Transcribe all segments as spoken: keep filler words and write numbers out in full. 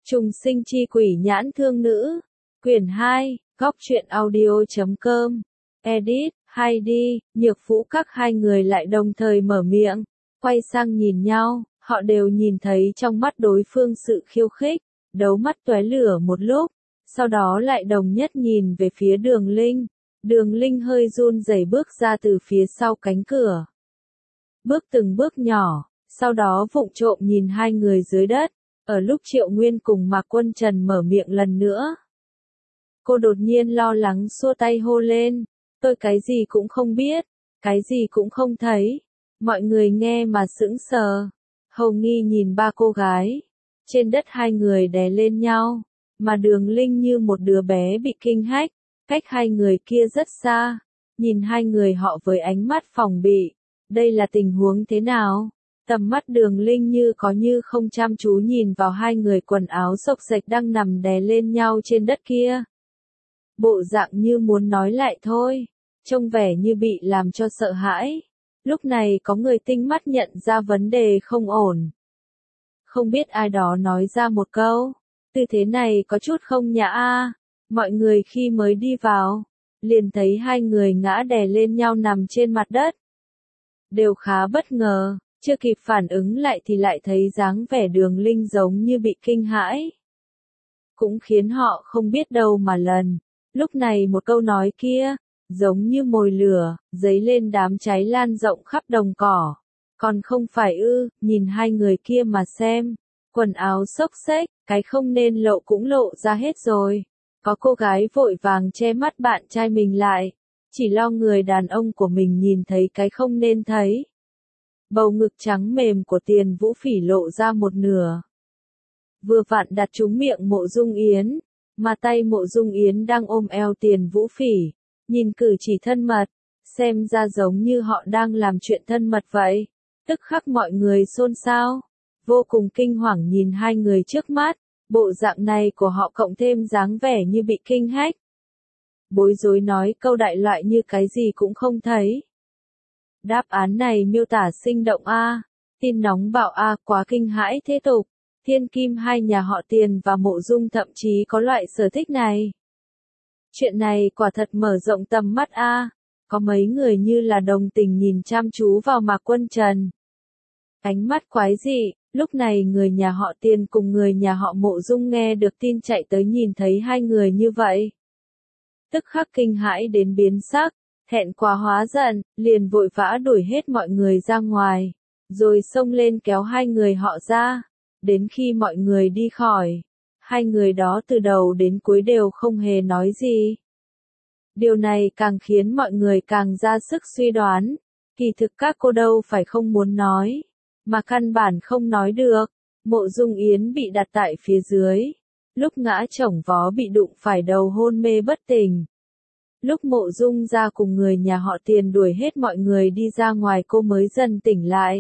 Trùng sinh chi quỷ nhãn thương nữ. Quyển hai, góc truyện audio.com. Edit, hay đi, Nhược Vũ các hai người lại đồng thời mở miệng, quay sang nhìn nhau, họ đều nhìn thấy trong mắt đối phương sự khiêu khích, đấu mắt tóe lửa một lúc, sau đó lại đồng nhất nhìn về phía Đường Linh. Đường Linh hơi run rẩy bước ra từ phía sau cánh cửa. Bước từng bước nhỏ, sau đó vụng trộm nhìn hai người dưới đất, ở lúc Triệu Nguyên cùng Mạc Quân Trần mở miệng lần nữa. Cô đột nhiên lo lắng xua tay hô lên, tôi cái gì cũng không biết, cái gì cũng không thấy. Mọi người nghe mà sững sờ. Hầu Nghi nhìn ba cô gái. Trên đất hai người đè lên nhau, mà Đường Linh như một đứa bé bị kinh hách, cách hai người kia rất xa, nhìn hai người họ với ánh mắt phòng bị. Đây là tình huống thế nào? Tầm mắt Đường Linh như có như không chăm chú nhìn vào hai người quần áo xộc xệch đang nằm đè lên nhau trên đất kia. Bộ dạng như muốn nói lại thôi, trông vẻ như bị làm cho sợ hãi. Lúc này có người tinh mắt nhận ra vấn đề không ổn. Không biết ai đó nói ra một câu, tư thế này có chút không nhã a. Mọi người khi mới đi vào, liền thấy hai người ngã đè lên nhau nằm trên mặt đất. Đều khá bất ngờ, chưa kịp phản ứng lại thì lại thấy dáng vẻ Đường Linh giống như bị kinh hãi. Cũng khiến họ không biết đâu mà lần. Lúc này một câu nói kia, giống như mồi lửa, dấy lên đám cháy lan rộng khắp đồng cỏ. Còn không phải ư, nhìn hai người kia mà xem, quần áo xốc xếch, cái không nên lộ cũng lộ ra hết rồi. Có cô gái vội vàng che mắt bạn trai mình lại, chỉ lo người đàn ông của mình nhìn thấy cái không nên thấy. Bầu ngực trắng mềm của Tiền Vũ Phỉ lộ ra một nửa. Vừa vặn đặt trúng miệng Mộ Dung Yến, mà tay Mộ Dung Yến đang ôm eo Tiền Vũ Phỉ, nhìn cử chỉ thân mật, xem ra giống như họ đang làm chuyện thân mật vậy. Tức khắc mọi người xôn xao, vô cùng kinh hoàng nhìn hai người trước mắt, bộ dạng này của họ cộng thêm dáng vẻ như bị kinh hách. Bối rối nói câu đại loại như cái gì cũng không thấy. Đáp án này miêu tả sinh động a, tin nóng bạo a, quá kinh hãi thế tục. Thiên kim hai nhà họ Tiền và Mộ Dung thậm chí có loại sở thích này. Chuyện này quả thật mở rộng tầm mắt a. Có mấy người như là đồng tình nhìn chăm chú vào Mạc Quân Trần. Ánh mắt quái dị, lúc này người nhà họ Tiền cùng người nhà họ Mộ Dung nghe được tin chạy tới nhìn thấy hai người như vậy. Tức khắc kinh hãi đến biến sắc, thẹn quá hóa giận, liền vội vã đuổi hết mọi người ra ngoài, rồi xông lên kéo hai người họ ra. Đến khi mọi người đi khỏi, hai người đó từ đầu đến cuối đều không hề nói gì. Điều này càng khiến mọi người càng ra sức suy đoán, kỳ thực các cô đâu phải không muốn nói, mà căn bản không nói được. Mộ Dung Yến bị đặt tại phía dưới, lúc ngã chổng vó bị đụng phải đầu hôn mê bất tỉnh. Lúc Mộ Dung ra cùng người nhà họ Tiền đuổi hết mọi người đi ra ngoài cô mới dần tỉnh lại.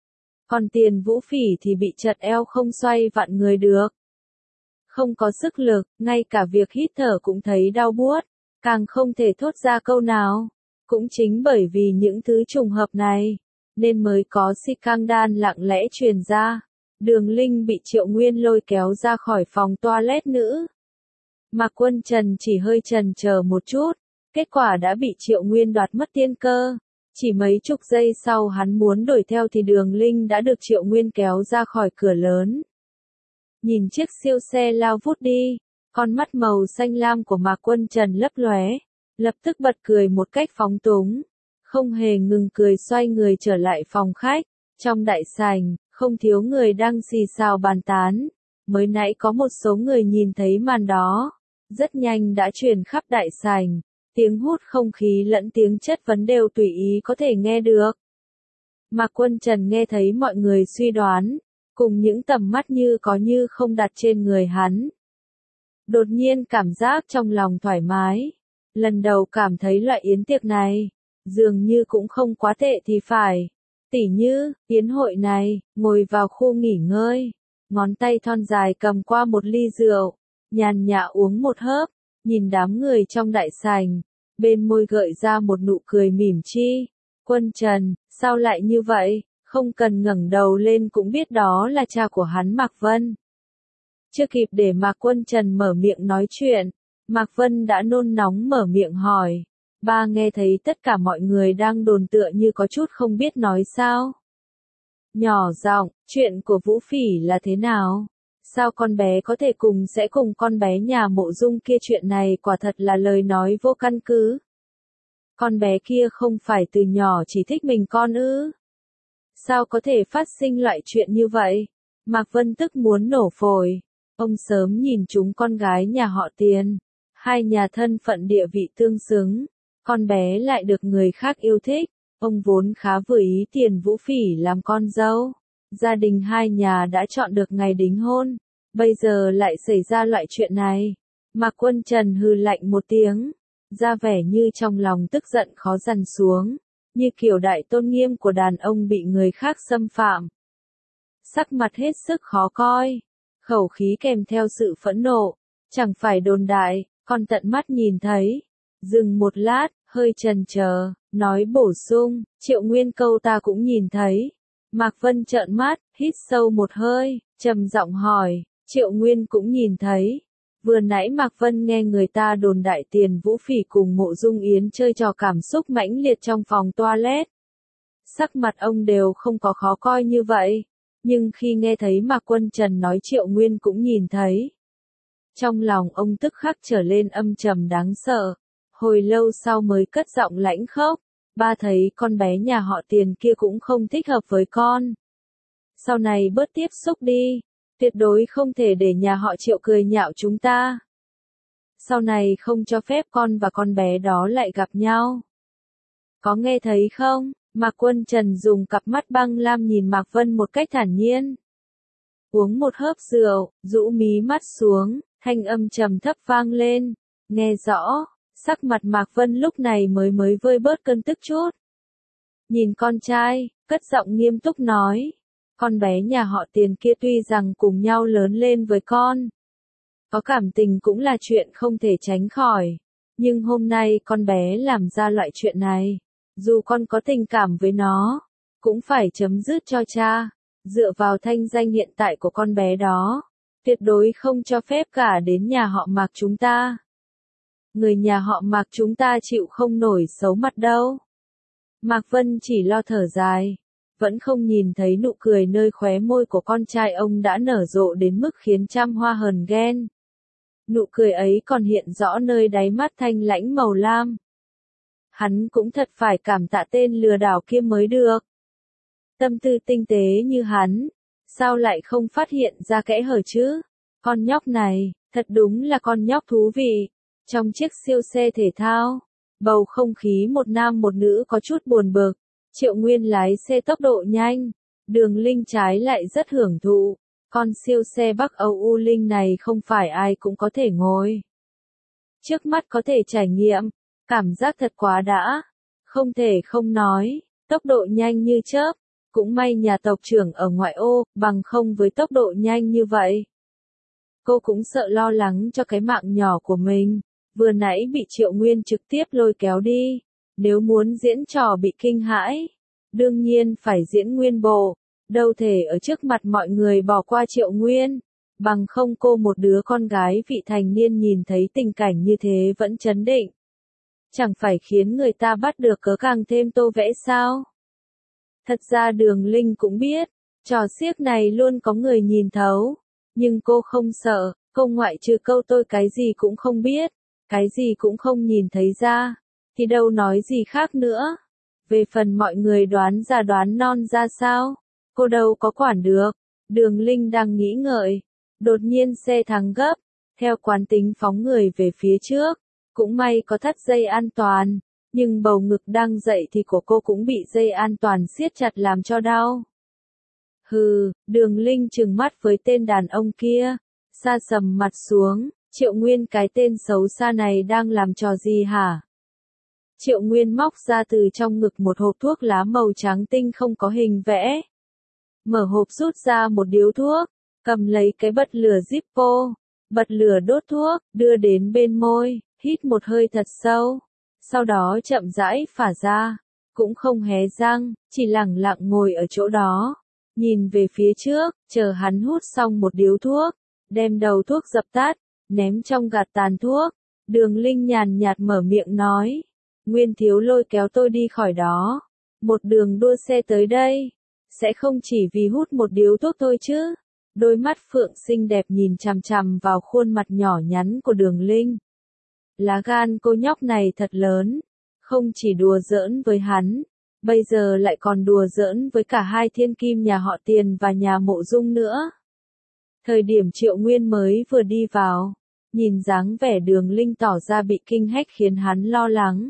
Còn Tiền Vũ Phỉ thì bị chật eo không xoay vặn người được. Không có sức lực, ngay cả việc hít thở cũng thấy đau buốt, càng không thể thốt ra câu nào. Cũng chính bởi vì những thứ trùng hợp này, nên mới có scandal lặng lẽ truyền ra. Đường Linh bị Triệu Nguyên lôi kéo ra khỏi phòng toilet nữ. Mạc Quân Trần chỉ hơi chần chờ một chút, kết quả đã bị Triệu Nguyên đoạt mất tiên cơ. Chỉ mấy chục giây sau hắn muốn đuổi theo thì Đường Linh đã được Triệu Nguyên kéo ra khỏi cửa lớn. Nhìn chiếc siêu xe lao vút đi, con mắt màu xanh lam của Mạc Quân Trần lấp lóe, lập tức bật cười một cách phóng túng, không hề ngừng cười xoay người trở lại phòng khách. Trong đại sảnh, không thiếu người đang xì xào bàn tán, mới nãy có một số người nhìn thấy màn đó, rất nhanh đã truyền khắp đại sảnh. Tiếng hút không khí lẫn tiếng chất vấn đều tùy ý có thể nghe được. Mạc Quân Trần nghe thấy mọi người suy đoán, cùng những tầm mắt như có như không đặt trên người hắn. Đột nhiên cảm giác trong lòng thoải mái. Lần đầu cảm thấy loại yến tiệc này, dường như cũng không quá tệ thì phải. Tỉ như, yến hội này, ngồi vào khu nghỉ ngơi, ngón tay thon dài cầm qua một ly rượu, nhàn nhã uống một hớp. Nhìn đám người trong đại sảnh, bên môi gợi ra một nụ cười mỉm chi. Quân Trần, sao lại như vậy? Không cần ngẩng đầu lên cũng biết đó là cha của hắn Mạc Vân. Chưa kịp để Mạc Quân Trần mở miệng nói chuyện, Mạc Vân đã nôn nóng mở miệng hỏi. Ba nghe thấy tất cả mọi người đang đồn tựa như có chút không biết nói sao. Nhỏ giọng, chuyện của Vũ Phỉ là thế nào? Sao con bé có thể cùng sẽ cùng con bé nhà Mộ Dung kia, chuyện này quả thật là lời nói vô căn cứ. Con bé kia không phải từ nhỏ chỉ thích mình con ư? Sao có thể phát sinh loại chuyện như vậy? Mạc Vân tức muốn nổ phổi. Ông sớm nhìn chúng con gái nhà họ Tiền. Hai nhà thân phận địa vị tương xứng. Con bé lại được người khác yêu thích. Ông vốn khá vừa ý Tiền Vũ Phỉ làm con dâu. Gia đình hai nhà đã chọn được ngày đính hôn. Bây giờ lại xảy ra loại chuyện này. Mạc Quân Trần hừ lạnh một tiếng. Ra vẻ như trong lòng tức giận khó dằn xuống. Như kiểu đại tôn nghiêm của đàn ông bị người khác xâm phạm. Sắc mặt hết sức khó coi. Khẩu khí kèm theo sự phẫn nộ. Chẳng phải đồn đại, còn tận mắt nhìn thấy. Dừng một lát, hơi chần chờ, nói bổ sung, Triệu Nguyên câu ta cũng nhìn thấy. Mạc Vân trợn mắt, hít sâu một hơi, trầm giọng hỏi, Triệu Nguyên cũng nhìn thấy. Vừa nãy Mạc Vân nghe người ta đồn đại Tiền Vũ Phỉ cùng Mộ Dung Yến chơi trò cảm xúc mãnh liệt trong phòng toilet. Sắc mặt ông đều không có khó coi như vậy. Nhưng khi nghe thấy Mạc Quân Trần nói Triệu Nguyên cũng nhìn thấy. Trong lòng ông tức khắc trở lên âm trầm đáng sợ. Hồi lâu sau mới cất giọng lãnh khốc. Ba thấy con bé nhà họ Tiền kia cũng không thích hợp với con. Sau này bớt tiếp xúc đi. Tuyệt đối không thể để nhà họ Triệu cười nhạo chúng ta. Sau này không cho phép con và con bé đó lại gặp nhau. Có nghe thấy không? Mạc Quân Trần dùng cặp mắt băng lam nhìn Mạc Vân một cách thản nhiên. Uống một hớp rượu, rũ mí mắt xuống, thanh âm trầm thấp vang lên. Nghe rõ, sắc mặt Mạc Vân lúc này mới mới vơi bớt cơn tức chút. Nhìn con trai, cất giọng nghiêm túc nói. Con bé nhà họ Tiền kia tuy rằng cùng nhau lớn lên với con. Có cảm tình cũng là chuyện không thể tránh khỏi. Nhưng hôm nay con bé làm ra loại chuyện này. Dù con có tình cảm với nó, cũng phải chấm dứt cho cha. Dựa vào thanh danh hiện tại của con bé đó, tuyệt đối không cho phép cả đến nhà họ Mạc chúng ta. Người nhà họ Mạc chúng ta chịu không nổi xấu mặt đâu. Mạc Vân chỉ lo thở dài. Vẫn không nhìn thấy nụ cười nơi khóe môi của con trai ông đã nở rộ đến mức khiến trăm hoa hờn ghen. Nụ cười ấy còn hiện rõ nơi đáy mắt thanh lãnh màu lam. Hắn cũng thật phải cảm tạ tên lừa đảo kia mới được. Tâm tư tinh tế như hắn, sao lại không phát hiện ra kẽ hở chứ? Con nhóc này, thật đúng là con nhóc thú vị. Trong chiếc siêu xe thể thao, bầu không khí một nam một nữ có chút buồn bực. Triệu Nguyên lái xe tốc độ nhanh, Đường Linh trái lại rất hưởng thụ. Con siêu xe Bắc Âu U Linh này không phải ai cũng có thể ngồi. Trước mắt có thể trải nghiệm, cảm giác thật quá đã. Không thể không nói, tốc độ nhanh như chớp. Cũng may nhà tộc trưởng ở ngoại ô, bằng không với tốc độ nhanh như vậy. Cô cũng sợ lo lắng cho cái mạng nhỏ của mình. Vừa nãy bị Triệu Nguyên trực tiếp lôi kéo đi. Nếu muốn diễn trò bị kinh hãi, đương nhiên phải diễn nguyên bộ, đâu thể ở trước mặt mọi người bỏ qua Triệu Nguyên, bằng không cô một đứa con gái vị thành niên nhìn thấy tình cảnh như thế vẫn chấn định. Chẳng phải khiến người ta bắt được cớ càng thêm tô vẽ sao? Thật ra Đường Linh cũng biết, trò xiếc này luôn có người nhìn thấu, nhưng cô không sợ, cô ngoại trừ câu tôi cái gì cũng không biết, cái gì cũng không nhìn thấy ra. Thì đâu nói gì khác nữa. Về phần mọi người đoán già đoán non ra sao, cô đâu có quản được. Đường Linh đang nghĩ ngợi, đột nhiên xe thắng gấp, theo quán tính phóng người về phía trước, cũng may có thắt dây an toàn, nhưng bầu ngực đang dậy thì của cô cũng bị dây an toàn siết chặt làm cho đau. Hừ, Đường Linh trừng mắt với tên đàn ông kia, sa sầm mặt xuống, Triệu Nguyên cái tên xấu xa này đang làm trò gì hả? Triệu Nguyên móc ra từ trong ngực một hộp thuốc lá màu trắng tinh không có hình vẽ. Mở hộp rút ra một điếu thuốc, cầm lấy cái bật lửa Zippo, bật lửa đốt thuốc, đưa đến bên môi, hít một hơi thật sâu. Sau đó chậm rãi phả ra, cũng không hé răng, chỉ lẳng lặng ngồi ở chỗ đó, nhìn về phía trước, chờ hắn hút xong một điếu thuốc, đem đầu thuốc dập tắt, ném trong gạt tàn thuốc. Đường Linh nhàn nhạt mở miệng nói, Nguyên Thiếu lôi kéo tôi đi khỏi đó. Một đường đua xe tới đây, sẽ không chỉ vì hút một điếu thuốc thôi chứ. Đôi mắt phượng xinh đẹp nhìn chằm chằm vào khuôn mặt nhỏ nhắn của Đường Linh. Lá gan cô nhóc này thật lớn, không chỉ đùa giỡn với hắn, bây giờ lại còn đùa giỡn với cả hai thiên kim nhà họ Tiền và nhà Mộ Dung nữa. Thời điểm Triệu Nguyên mới vừa đi vào, nhìn dáng vẻ Đường Linh tỏ ra bị kinh hách khiến hắn lo lắng.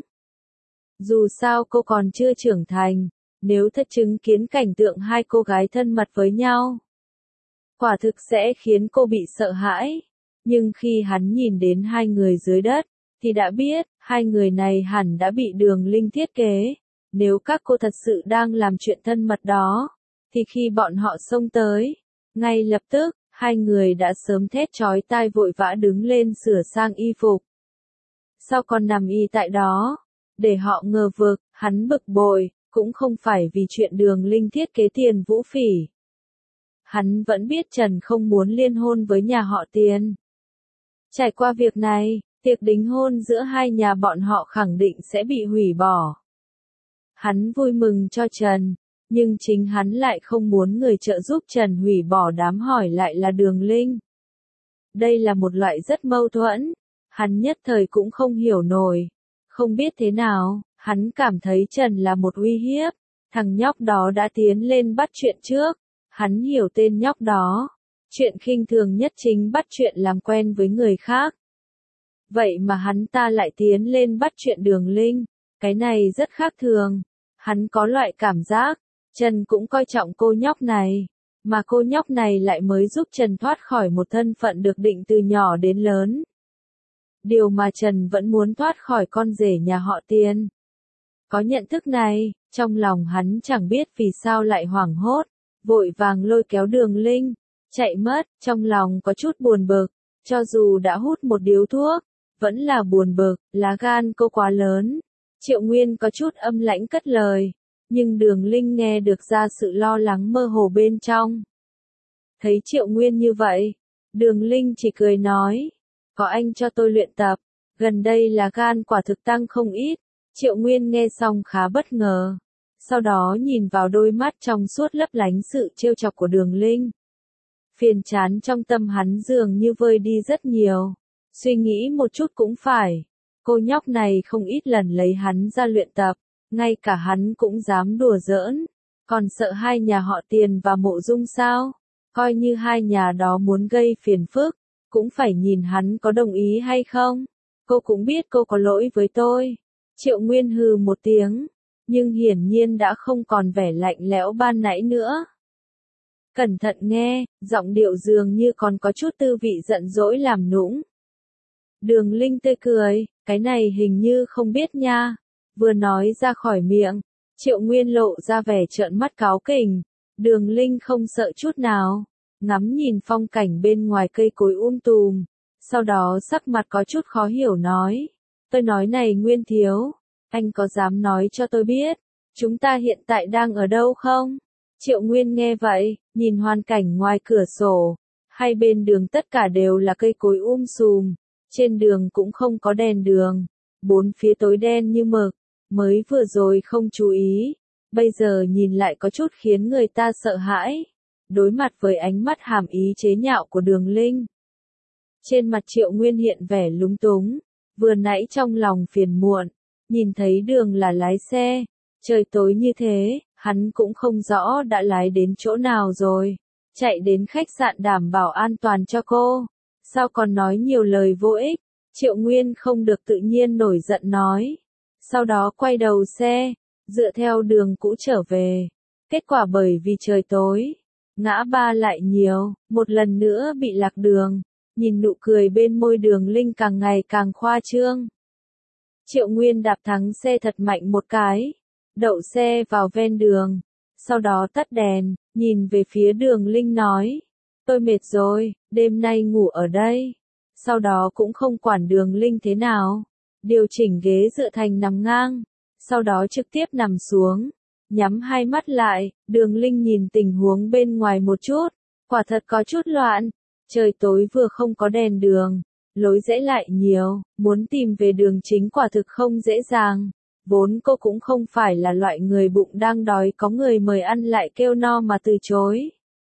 Dù sao cô còn chưa trưởng thành, nếu thật chứng kiến cảnh tượng hai cô gái thân mật với nhau, quả thực sẽ khiến cô bị sợ hãi. Nhưng khi hắn nhìn đến hai người dưới đất, thì đã biết, hai người này hẳn đã bị Đường Linh thiết kế. Nếu các cô thật sự đang làm chuyện thân mật đó, thì khi bọn họ xông tới, ngay lập tức, hai người đã sớm thét chói tai vội vã đứng lên sửa sang y phục. Sao còn nằm y tại đó? Để họ ngờ vực, hắn bực bội, cũng không phải vì chuyện Đường Linh thiết kế Tiền Vũ Phỉ. Hắn vẫn biết Trần không muốn liên hôn với nhà họ Tiền. Trải qua việc này, tiệc đính hôn giữa hai nhà bọn họ khẳng định sẽ bị hủy bỏ. Hắn vui mừng cho Trần, nhưng chính hắn lại không muốn người trợ giúp Trần hủy bỏ đám hỏi lại là Đường Linh. Đây là một loại rất mâu thuẫn, hắn nhất thời cũng không hiểu nổi. Không biết thế nào, hắn cảm thấy Trần là một uy hiếp, thằng nhóc đó đã tiến lên bắt chuyện trước, hắn hiểu tên nhóc đó. Chuyện khinh thường nhất chính bắt chuyện làm quen với người khác. Vậy mà hắn ta lại tiến lên bắt chuyện Đường Linh, cái này rất khác thường. Hắn có loại cảm giác, Trần cũng coi trọng cô nhóc này, mà cô nhóc này lại mới giúp Trần thoát khỏi một thân phận được định từ nhỏ đến lớn. Điều mà Trần vẫn muốn thoát khỏi con rể nhà họ Tiền. Có nhận thức này, trong lòng hắn chẳng biết vì sao lại hoảng hốt, vội vàng lôi kéo Đường Linh, chạy mất, trong lòng có chút buồn bực, cho dù đã hút một điếu thuốc, vẫn là buồn bực, lá gan cô quá lớn. Triệu Nguyên có chút âm lãnh cất lời, nhưng Đường Linh nghe được ra sự lo lắng mơ hồ bên trong. Thấy Triệu Nguyên như vậy, Đường Linh chỉ cười nói, có anh cho tôi luyện tập, gần đây là gan quả thực tăng không ít. Triệu Nguyên nghe xong khá bất ngờ, sau đó nhìn vào đôi mắt trong suốt lấp lánh sự trêu chọc của Đường Linh. Phiền chán trong tâm hắn dường như vơi đi rất nhiều, suy nghĩ một chút cũng phải. Cô nhóc này không ít lần lấy hắn ra luyện tập, ngay cả hắn cũng dám đùa giỡn, còn sợ hai nhà họ Tiền và Mộ Dung sao? Coi như hai nhà đó muốn gây phiền phức, cũng phải nhìn hắn có đồng ý hay không. Cô cũng biết cô có lỗi với tôi. Triệu Nguyên hừ một tiếng, nhưng hiển nhiên đã không còn vẻ lạnh lẽo ban nãy nữa. Cẩn thận nghe, giọng điệu dường như còn có chút tư vị giận dỗi làm nũng. Đường Linh tươi cười, cái này hình như không biết nha. Vừa nói ra khỏi miệng, Triệu Nguyên lộ ra vẻ trợn mắt cáu kỉnh. Đường Linh không sợ chút nào, ngắm nhìn phong cảnh bên ngoài cây cối um tùm, sau đó sắc mặt có chút khó hiểu nói, tôi nói này Nguyên Thiếu, anh có dám nói cho tôi biết, chúng ta hiện tại đang ở đâu không? Triệu Nguyên nghe vậy, nhìn hoàn cảnh ngoài cửa sổ, hai bên đường tất cả đều là cây cối um sùm, trên đường cũng không có đèn đường, bốn phía tối đen như mực, mới vừa rồi không chú ý, bây giờ nhìn lại có chút khiến người ta sợ hãi, đối mặt với ánh mắt hàm ý chế nhạo của Đường Linh. Trên mặt Triệu Nguyên hiện vẻ lúng túng, vừa nãy trong lòng phiền muộn, nhìn thấy Đường là lái xe, trời tối như thế, hắn cũng không rõ đã lái đến chỗ nào rồi, chạy đến khách sạn đảm bảo an toàn cho cô, sao còn nói nhiều lời vô ích. Triệu Nguyên không được tự nhiên nổi giận nói, sau đó quay đầu xe, dựa theo đường cũ trở về. Kết quả bởi vì trời tối, ngã ba lại nhiều, một lần nữa bị lạc đường, nhìn nụ cười bên môi Đường Linh càng ngày càng khoa trương. Triệu Nguyên đạp thắng xe thật mạnh một cái, đậu xe vào ven đường, sau đó tắt đèn, nhìn về phía Đường Linh nói, tôi mệt rồi, đêm nay ngủ ở đây. Sau đó cũng không quản Đường Linh thế nào, điều chỉnh ghế dựa thành nằm ngang, sau đó trực tiếp nằm xuống, nhắm hai mắt lại. Đường Linh nhìn tình huống bên ngoài một chút, quả thật có chút loạn, Trời tối vừa không có đèn đường, lối rẽ lại nhiều, muốn tìm về đường chính quả thực không dễ dàng. Vốn cô cũng không phải là loại người bụng đang đói có người mời ăn lại kêu no mà từ chối.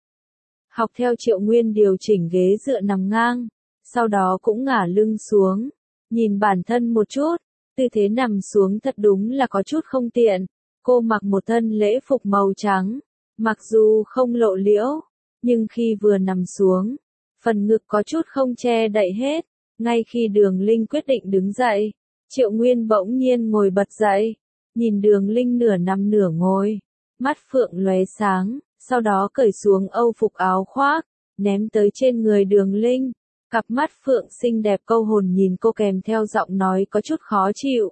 Học theo Triệu Nguyên điều chỉnh ghế dựa nằm ngang, sau đó cũng ngả lưng xuống, nhìn bản thân một chút, tư thế nằm xuống thật đúng là có chút không tiện. Cô mặc một thân lễ phục màu trắng, mặc dù không lộ liễu, nhưng khi vừa nằm xuống, phần ngực có chút không che đậy hết. Ngay khi Đường Linh quyết định đứng dậy, Triệu Nguyên bỗng nhiên ngồi bật dậy, nhìn Đường Linh nửa nằm nửa ngồi, mắt phượng lóe sáng, sau đó cởi xuống âu phục áo khoác, ném tới trên người Đường Linh. Cặp mắt phượng xinh đẹp câu hồn nhìn cô kèm theo giọng nói có chút khó chịu.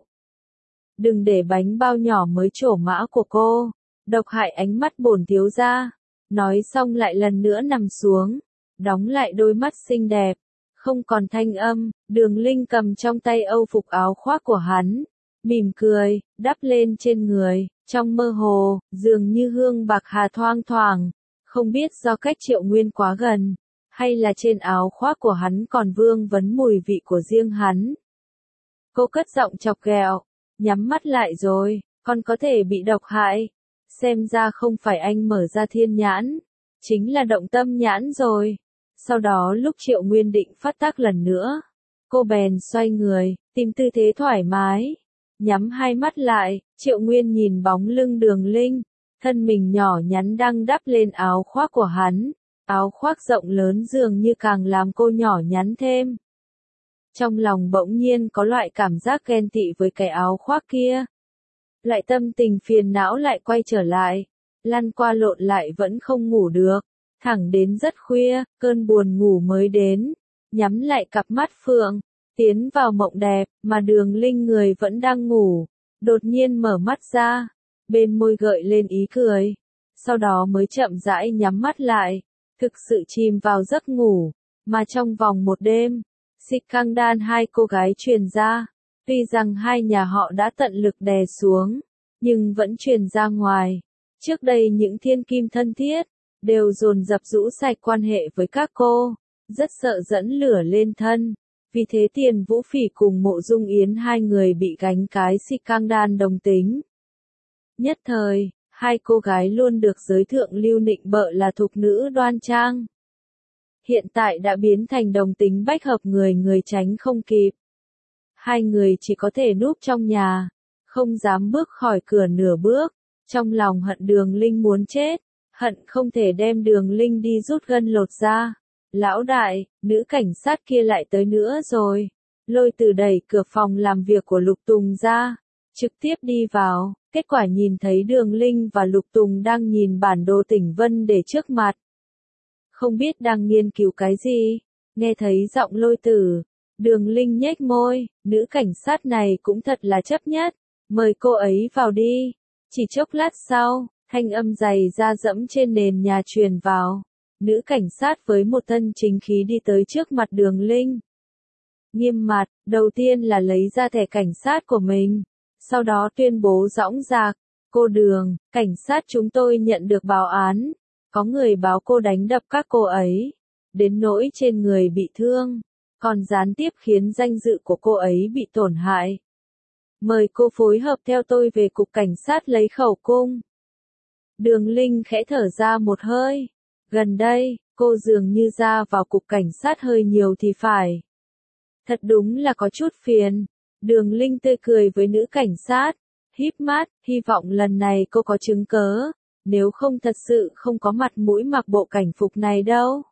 Đừng để bánh bao nhỏ mới trổ mã của cô, độc hại ánh mắt bổn thiếu gia. Nói xong lại lần nữa nằm xuống, đóng lại đôi mắt xinh đẹp. Không còn thanh âm, Đường Linh cầm trong tay âu phục áo khoác của hắn, mỉm cười, đắp lên trên người, trong mơ hồ, dường như hương bạc hà thoang thoảng, không biết do cách Triệu Nguyên quá gần, hay là trên áo khoác của hắn còn vương vấn mùi vị của riêng hắn. Cô cất giọng chọc ghẹo, nhắm mắt lại rồi, còn có thể bị độc hại, xem ra không phải anh mở ra thiên nhãn, chính là động tâm nhãn rồi. Sau đó lúc Triệu Nguyên định phát tác lần nữa, cô bèn xoay người, tìm tư thế thoải mái, nhắm hai mắt lại. Triệu Nguyên nhìn bóng lưng Đường Linh, thân mình nhỏ nhắn đang đắp lên áo khoác của hắn, áo khoác rộng lớn dường như càng làm cô nhỏ nhắn thêm. Trong lòng bỗng nhiên có loại cảm giác ghen tị với cái áo khoác kia. Lại tâm tình phiền não lại quay trở lại, lăn qua lộn lại vẫn không ngủ được. Thẳng đến rất khuya, cơn buồn ngủ mới đến, nhắm lại cặp mắt phượng, tiến vào mộng đẹp, mà Đường Linh người vẫn đang ngủ, đột nhiên mở mắt ra, bên môi gợi lên ý cười, sau đó mới chậm rãi nhắm mắt lại, thực sự chìm vào giấc ngủ, mà trong vòng một đêm, xích căng đan hai cô gái truyền ra, tuy rằng hai nhà họ đã tận lực đè xuống, nhưng vẫn truyền ra ngoài. Trước đây những thiên kim thân thiết, đều dồn dập rũ sạch quan hệ với các cô, rất sợ dẫn lửa lên thân. Vì thế Tiền Vũ Phỉ cùng Mộ Dung Yến hai người bị gánh cái xích căng đan đồng tính. Nhất thời, hai cô gái luôn được giới thượng lưu nịnh bợ là thục nữ đoan trang. Hiện tại đã biến thành đồng tính bách hợp, người người tránh không kịp. Hai người chỉ có thể núp trong nhà, không dám bước khỏi cửa nửa bước, trong lòng hận Đường Linh muốn chết. Hận không thể đem Đường Linh đi rút gân lột da. Lão đại, nữ cảnh sát kia lại tới nữa rồi. Lôi Từ đẩy cửa phòng làm việc của Lục Tùng ra, trực tiếp đi vào, kết quả nhìn thấy Đường Linh và Lục Tùng đang nhìn bản đồ tỉnh Vân để trước mặt. Không biết đang nghiên cứu cái gì, nghe thấy giọng Lôi Từ, Đường Linh nhếch môi, nữ cảnh sát này cũng thật là chấp nhất, mời cô ấy vào đi. Chỉ chốc lát sau, thanh âm dày da dẫm trên nền nhà truyền vào. Nữ cảnh sát với một thân chính khí đi tới trước mặt Đường Linh. Nghiêm mặt, đầu tiên là lấy ra thẻ cảnh sát của mình. Sau đó tuyên bố dõng dạc, cô Đường, cảnh sát chúng tôi nhận được báo án. Có người báo cô đánh đập các cô ấy, đến nỗi trên người bị thương, còn gián tiếp khiến danh dự của cô ấy bị tổn hại. Mời cô phối hợp theo tôi về cục cảnh sát lấy khẩu cung. Đường Linh khẽ thở ra một hơi. Gần đây, cô dường như ra vào cục cảnh sát hơi nhiều thì phải. Thật đúng là có chút phiền. Đường Linh tươi cười với nữ cảnh sát, híp mắt, hy vọng lần này cô có chứng cớ, nếu không thật sự không có mặt mũi mặc bộ cảnh phục này đâu.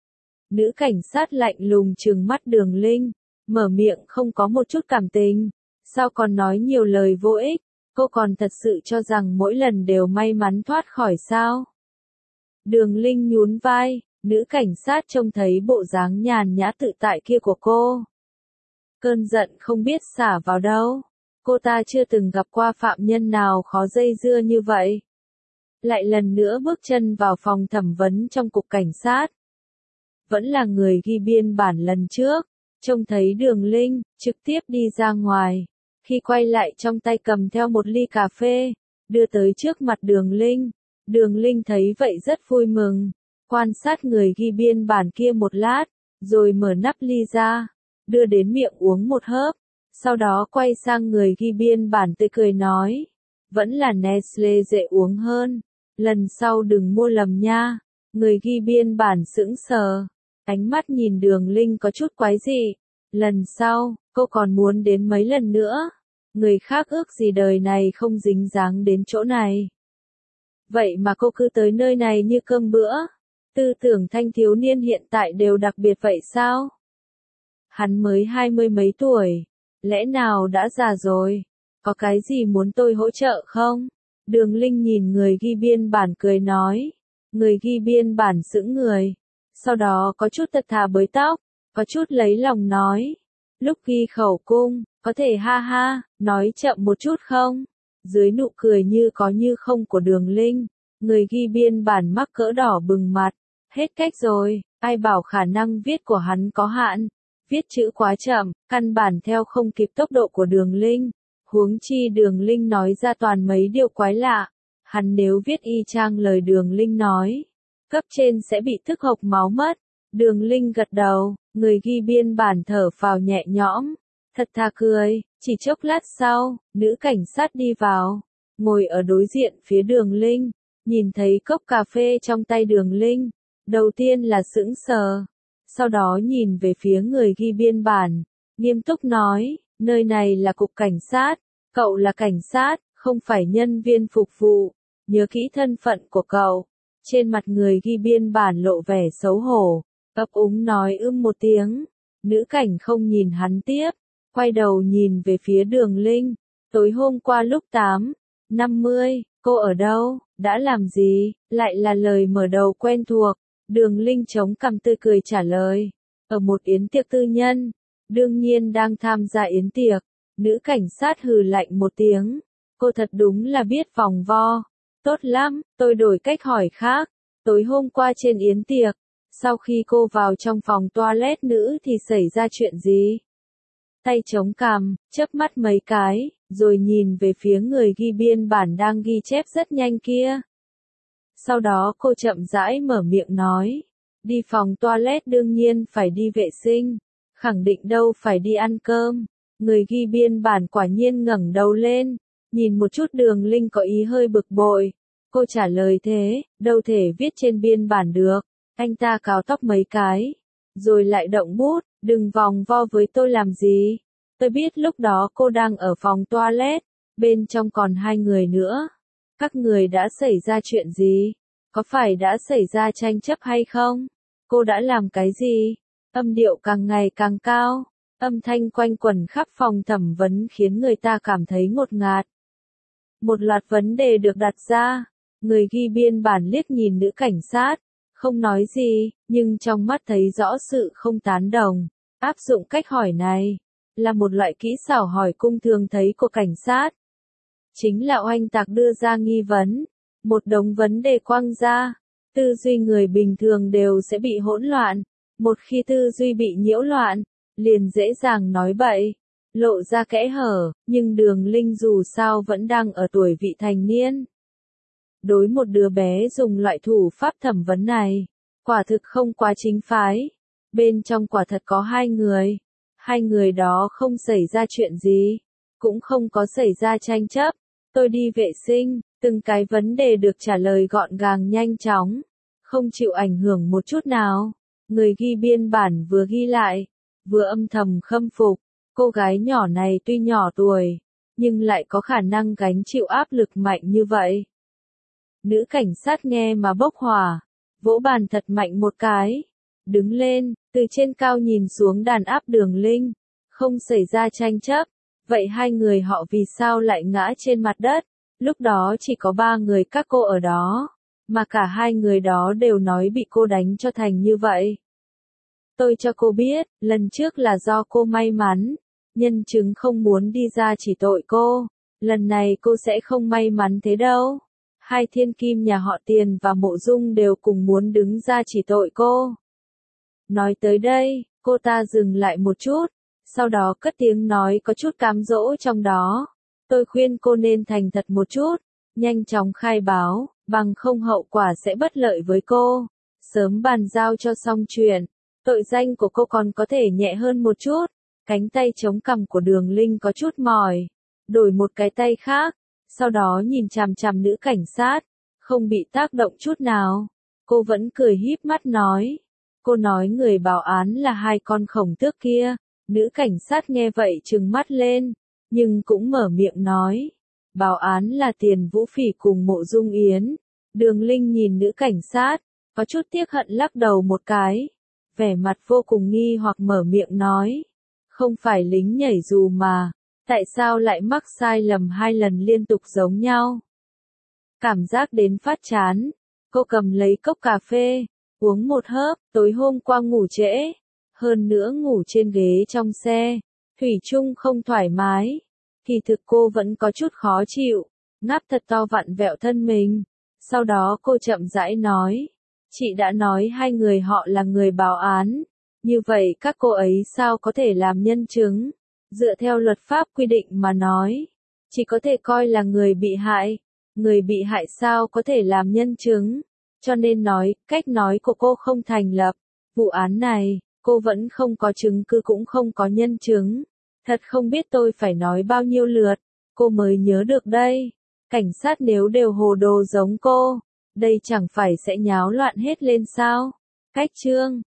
Nữ cảnh sát lạnh lùng trừng mắt Đường Linh, mở miệng không có một chút cảm tình, sao còn nói nhiều lời vô ích, cô còn thật sự cho rằng mỗi lần đều may mắn thoát khỏi sao? Đường Linh nhún vai, nữ cảnh sát trông thấy bộ dáng nhàn nhã tự tại kia của cô. Cơn giận không biết xả vào đâu, cô ta chưa từng gặp qua phạm nhân nào khó dây dưa như vậy. Lại lần nữa bước chân vào phòng thẩm vấn trong cục cảnh sát. Vẫn là người ghi biên bản lần trước, trông thấy Đường Linh, trực tiếp đi ra ngoài. Khi quay lại trong tay cầm theo một ly cà phê, đưa tới trước mặt Đường Linh. Đường Linh thấy vậy rất vui mừng. quan sát người ghi biên bản kia một lát, rồi mở nắp ly ra, đưa đến miệng uống một hớp, sau đó quay sang người ghi biên bản tươi cười nói, vẫn là Nestle dễ uống hơn, lần sau đừng mua lầm nha. Người ghi biên bản sững sờ, ánh mắt nhìn Đường Linh có chút quái dị, lần sau, cô còn muốn đến mấy lần nữa, người khác ước gì đời này không dính dáng đến chỗ này. Vậy mà cô cứ tới nơi này như cơm bữa, tư tưởng thanh thiếu niên hiện tại đều đặc biệt vậy sao? Hắn mới hai mươi mấy tuổi, lẽ nào đã già rồi, có cái gì muốn tôi hỗ trợ không? Đường Linh nhìn người ghi biên bản cười nói, người ghi biên bản sững người, sau đó có chút thật thà bới tóc, có chút lấy lòng nói, lúc ghi khẩu cung, có thể ha ha, nói chậm một chút không? Dưới nụ cười như có như không của Đường Linh, người ghi biên bản mắc cỡ đỏ bừng mặt, hết cách rồi, ai bảo khả năng viết của hắn có hạn, viết chữ quá chậm, căn bản theo không kịp tốc độ của Đường Linh, huống chi Đường Linh nói ra toàn mấy điều quái lạ, hắn nếu viết y chang lời Đường Linh nói, cấp trên sẽ bị tức hộc máu mất. Đường Linh gật đầu, người ghi biên bản thở phào nhẹ nhõm, thật thà cười, chỉ chốc lát sau, nữ cảnh sát đi vào, ngồi ở đối diện phía Đường Linh, nhìn thấy cốc cà phê trong tay Đường Linh, đầu tiên là sững sờ, sau đó nhìn về phía người ghi biên bản, nghiêm túc nói, nơi này là cục cảnh sát, cậu là cảnh sát, không phải nhân viên phục vụ, nhớ kỹ thân phận của cậu. Trên mặt người ghi biên bản lộ vẻ xấu hổ, ấp úng nói ưm một tiếng, nữ cảnh không nhìn hắn tiếp, quay đầu nhìn về phía Đường Linh, tối hôm qua lúc tám, năm mươi, cô ở đâu, đã làm gì, lại là lời mở đầu quen thuộc, Đường Linh chống cằm tươi cười trả lời, ở một yến tiệc tư nhân, đương nhiên đang tham gia yến tiệc, nữ cảnh sát hừ lạnh một tiếng, cô thật đúng là biết vòng vo. Tốt lắm, tôi đổi cách hỏi khác. Tối hôm qua trên yến tiệc, sau khi cô vào trong phòng toilet nữ thì xảy ra chuyện gì? Tay chống cằm, chớp mắt mấy cái, rồi nhìn về phía người ghi biên bản đang ghi chép rất nhanh kia. Sau đó cô chậm rãi mở miệng nói, đi phòng toilet đương nhiên phải đi vệ sinh, khẳng định đâu phải đi ăn cơm. Người ghi biên bản quả nhiên ngẩng đầu lên, nhìn một chút Đường Linh có ý hơi bực bội. Cô trả lời thế, đâu thể viết trên biên bản được. Anh ta cào tóc mấy cái, rồi lại động bút, đừng vòng vo với tôi làm gì. Tôi biết lúc đó cô đang ở phòng toilet, bên trong còn hai người nữa. Các người đã xảy ra chuyện gì? Có phải đã xảy ra tranh chấp hay không? Cô đã làm cái gì? Âm điệu càng ngày càng cao, âm thanh quanh quẩn khắp phòng thẩm vấn khiến người ta cảm thấy ngột ngạt. Một loạt vấn đề được đặt ra. Người ghi biên bản liếc nhìn nữ cảnh sát, không nói gì, nhưng trong mắt thấy rõ sự không tán đồng. Áp dụng cách hỏi này, là một loại kỹ xảo hỏi cung thường thấy của cảnh sát. Chính là oanh tạc đưa ra nghi vấn, một đống vấn đề quăng ra. Tư duy người bình thường đều sẽ bị hỗn loạn, một khi tư duy bị nhiễu loạn, liền dễ dàng nói bậy, lộ ra kẽ hở, nhưng Đường Linh dù sao vẫn đang ở tuổi vị thành niên. Đối một đứa bé dùng loại thủ pháp thẩm vấn này, quả thực không quá chính phái. Bên trong quả thật có hai người, hai người đó không xảy ra chuyện gì, cũng không có xảy ra tranh chấp. Tôi đi vệ sinh, từng cái vấn đề được trả lời gọn gàng nhanh chóng, không chịu ảnh hưởng một chút nào. Người ghi biên bản vừa ghi lại, vừa âm thầm khâm phục, cô gái nhỏ này tuy nhỏ tuổi, nhưng lại có khả năng gánh chịu áp lực mạnh như vậy. Nữ cảnh sát nghe mà bốc hỏa, vỗ bàn thật mạnh một cái, đứng lên, từ trên cao nhìn xuống đàn áp Đường Linh, không xảy ra tranh chấp, vậy hai người họ vì sao lại ngã trên mặt đất, lúc đó chỉ có ba người các cô ở đó, mà cả hai người đó đều nói bị cô đánh cho thành như vậy. Tôi cho cô biết, lần trước là do cô may mắn, nhân chứng không muốn đi ra chỉ tội cô, lần này cô sẽ không may mắn thế đâu. Hai thiên kim nhà họ Tiền và Mộ Dung đều cùng muốn đứng ra chỉ tội cô. Nói tới đây, cô ta dừng lại một chút, sau đó cất tiếng nói có chút cám dỗ trong đó. Tôi khuyên cô nên thành thật một chút, nhanh chóng khai báo, bằng không hậu quả sẽ bất lợi với cô. sớm bàn giao cho xong chuyện. Tội danh của cô còn có thể nhẹ hơn một chút. Cánh tay chống cằm của Đường Linh có chút mỏi. Đổi một cái tay khác. Sau đó nhìn chằm chằm nữ cảnh sát. Không bị tác động chút nào. Cô vẫn cười híp mắt nói. Cô nói người báo án là hai con khổng tước kia. Nữ cảnh sát nghe vậy trừng mắt lên. Nhưng cũng mở miệng nói. Báo án là Tiền Vũ Phỉ cùng Mộ Dung Yến. Đường Linh nhìn nữ cảnh sát. Có chút tiếc hận lắc đầu một cái. Vẻ mặt vô cùng nghi hoặc mở miệng nói. Không phải lính nhảy dù mà. Tại sao lại mắc sai lầm hai lần liên tục giống nhau? Cảm giác đến phát chán. Cô cầm lấy cốc cà phê. Uống một hớp. Tối hôm qua ngủ trễ. Hơn nữa ngủ trên ghế trong xe. Thủy chung không thoải mái. Kỳ thực cô vẫn có chút khó chịu. Ngáp thật to vặn vẹo thân mình. Sau đó cô chậm rãi nói. Chị đã nói hai người họ là người báo án. Như vậy các cô ấy sao có thể làm nhân chứng? Dựa theo luật pháp quy định mà nói. Chỉ có thể coi là người bị hại. Người bị hại sao có thể làm nhân chứng? Cho nên nói, cách nói của cô không thành lập. Vụ án này, cô vẫn không có chứng cứ cũng không có nhân chứng. Thật không biết tôi phải nói bao nhiêu lượt. Cô mới nhớ được đây. Cảnh sát nếu đều hồ đồ giống cô. Đây chẳng phải sẽ nháo loạn hết lên sao? Cách chương